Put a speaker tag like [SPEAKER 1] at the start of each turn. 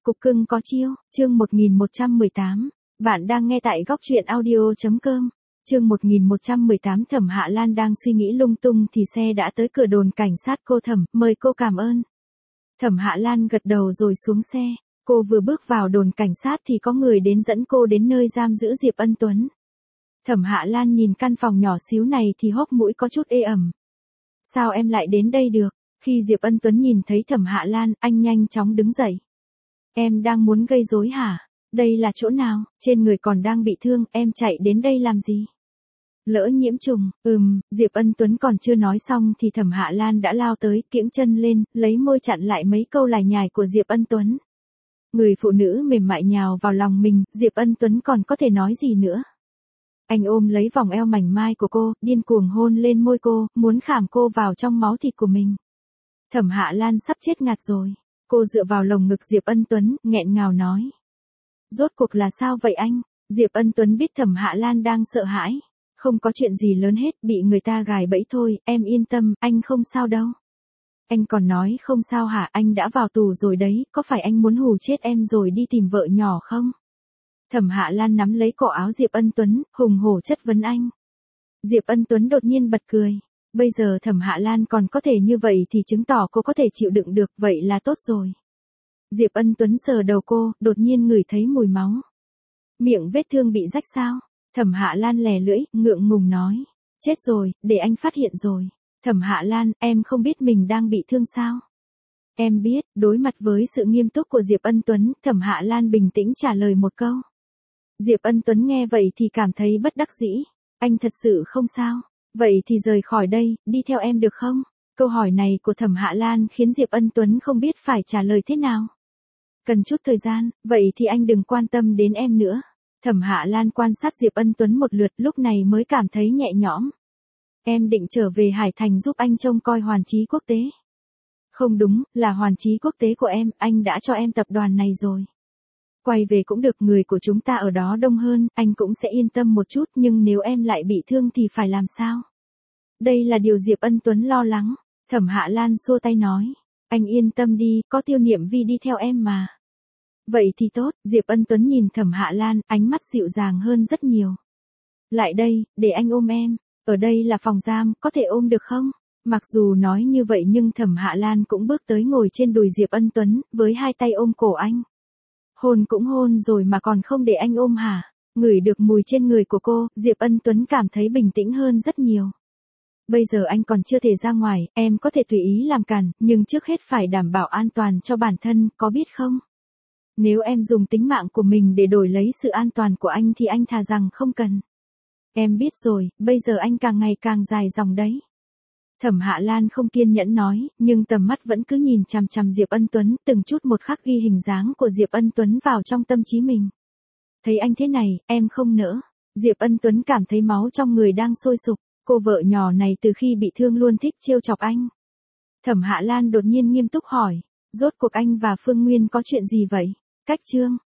[SPEAKER 1] Cục cưng có chiêu, chương 1118. Bạn đang nghe tại góc truyện audio.com. Chương 1118. Thẩm Hạ Lan đang suy nghĩ lung tung thì xe đã tới cửa đồn cảnh sát. Cô Thẩm, mời cô. Cảm ơn. Thẩm Hạ Lan gật đầu rồi xuống xe. Cô vừa bước vào đồn cảnh sát thì có người đến dẫn cô đến nơi giam giữ Diệp Ân Tuấn. Thẩm Hạ Lan nhìn căn phòng nhỏ xíu này thì hốc mũi có chút ê ẩm. Sao em lại đến đây được? Khi Diệp Ân Tuấn nhìn thấy Thẩm Hạ Lan, anh nhanh chóng đứng dậy. Em đang muốn gây rối hả? Đây là chỗ nào? Trên người còn đang bị thương, em chạy đến đây làm gì? Lỡ nhiễm trùng. Diệp Ân Tuấn còn chưa nói xong thì Thẩm Hạ Lan đã lao tới, kiễng chân lên, lấy môi chặn lại mấy câu lải nhải của Diệp Ân Tuấn. Người phụ nữ mềm mại nhào vào lòng mình, Diệp Ân Tuấn còn có thể nói gì nữa? Anh ôm lấy vòng eo mảnh mai của cô, điên cuồng hôn lên môi cô, muốn khảm cô vào trong máu thịt của mình. Thẩm Hạ Lan sắp chết ngạt rồi. Cô dựa vào lồng ngực Diệp Ân Tuấn, nghẹn ngào nói. Rốt cuộc là sao vậy anh? Diệp Ân Tuấn biết Thẩm Hạ Lan đang sợ hãi. Không có chuyện gì lớn hết, bị người ta gài bẫy thôi, em yên tâm, anh không sao đâu. Anh còn nói không sao hả? Anh đã vào tù rồi đấy, có phải anh muốn hù chết em rồi đi tìm vợ nhỏ không? Thẩm Hạ Lan nắm lấy cổ áo Diệp Ân Tuấn, hùng hổ chất vấn anh. Diệp Ân Tuấn đột nhiên bật cười. Bây giờ Thẩm Hạ Lan còn có thể như vậy thì chứng tỏ cô có thể chịu đựng được, vậy là tốt rồi. Diệp Ân Tuấn sờ đầu cô, đột nhiên ngửi thấy mùi máu. Miệng vết thương bị rách sao? Thẩm Hạ Lan lè lưỡi, ngượng ngùng nói. Chết rồi, để anh phát hiện rồi. Thẩm Hạ Lan, em không biết mình đang bị thương sao? Em biết. Đối mặt với sự nghiêm túc của Diệp Ân Tuấn, Thẩm Hạ Lan bình tĩnh trả lời một câu. Diệp Ân Tuấn nghe vậy thì cảm thấy bất đắc dĩ. Anh thật sự không sao. Vậy thì rời khỏi đây, đi theo em được không? Câu hỏi này của Thẩm Hạ Lan khiến Diệp Ân Tuấn không biết phải trả lời thế nào. Cần chút thời gian, vậy thì anh đừng quan tâm đến em nữa. Thẩm Hạ Lan quan sát Diệp Ân Tuấn một lượt lúc này mới cảm thấy nhẹ nhõm. Em định trở về Hải Thành giúp anh trông coi Hoàn Chí Quốc tế. Không đúng, là Hoàn Chí Quốc tế của em, anh đã cho em tập đoàn này rồi. Quay về cũng được, người của chúng ta ở đó đông hơn, anh cũng sẽ yên tâm một chút, nhưng nếu em lại bị thương thì phải làm sao? Đây là điều Diệp Ân Tuấn lo lắng. Thẩm Hạ Lan xua tay nói. Anh yên tâm đi, có Tiêu Niệm Vi đi theo em mà. Vậy thì tốt. Diệp Ân Tuấn nhìn Thẩm Hạ Lan, ánh mắt dịu dàng hơn rất nhiều. Lại đây, để anh ôm em. Ở đây là phòng giam, có thể ôm được không? Mặc dù nói như vậy nhưng Thẩm Hạ Lan cũng bước tới ngồi trên đùi Diệp Ân Tuấn, với hai tay ôm cổ anh. Hôn cũng hôn rồi mà còn không để anh ôm hả? Ngửi được mùi trên người của cô, Diệp Ân Tuấn cảm thấy bình tĩnh hơn rất nhiều. Bây giờ anh còn chưa thể ra ngoài, em có thể tùy ý làm cản, nhưng trước hết phải đảm bảo an toàn cho bản thân, có biết không? Nếu em dùng tính mạng của mình để đổi lấy sự an toàn của anh thì anh thà rằng không cần. Em biết rồi, bây giờ anh càng ngày càng dài dòng đấy. Thẩm Hạ Lan không kiên nhẫn nói, nhưng tầm mắt vẫn cứ nhìn chằm chằm Diệp Ân Tuấn, từng chút một khắc ghi hình dáng của Diệp Ân Tuấn vào trong tâm trí mình. Thấy anh thế này, em không nỡ. Diệp Ân Tuấn cảm thấy máu trong người đang sôi sục, cô vợ nhỏ này từ khi bị thương luôn thích trêu chọc anh. Thẩm Hạ Lan đột nhiên nghiêm túc hỏi, rốt cuộc anh và Phương Nguyên có chuyện gì vậy? Cách chương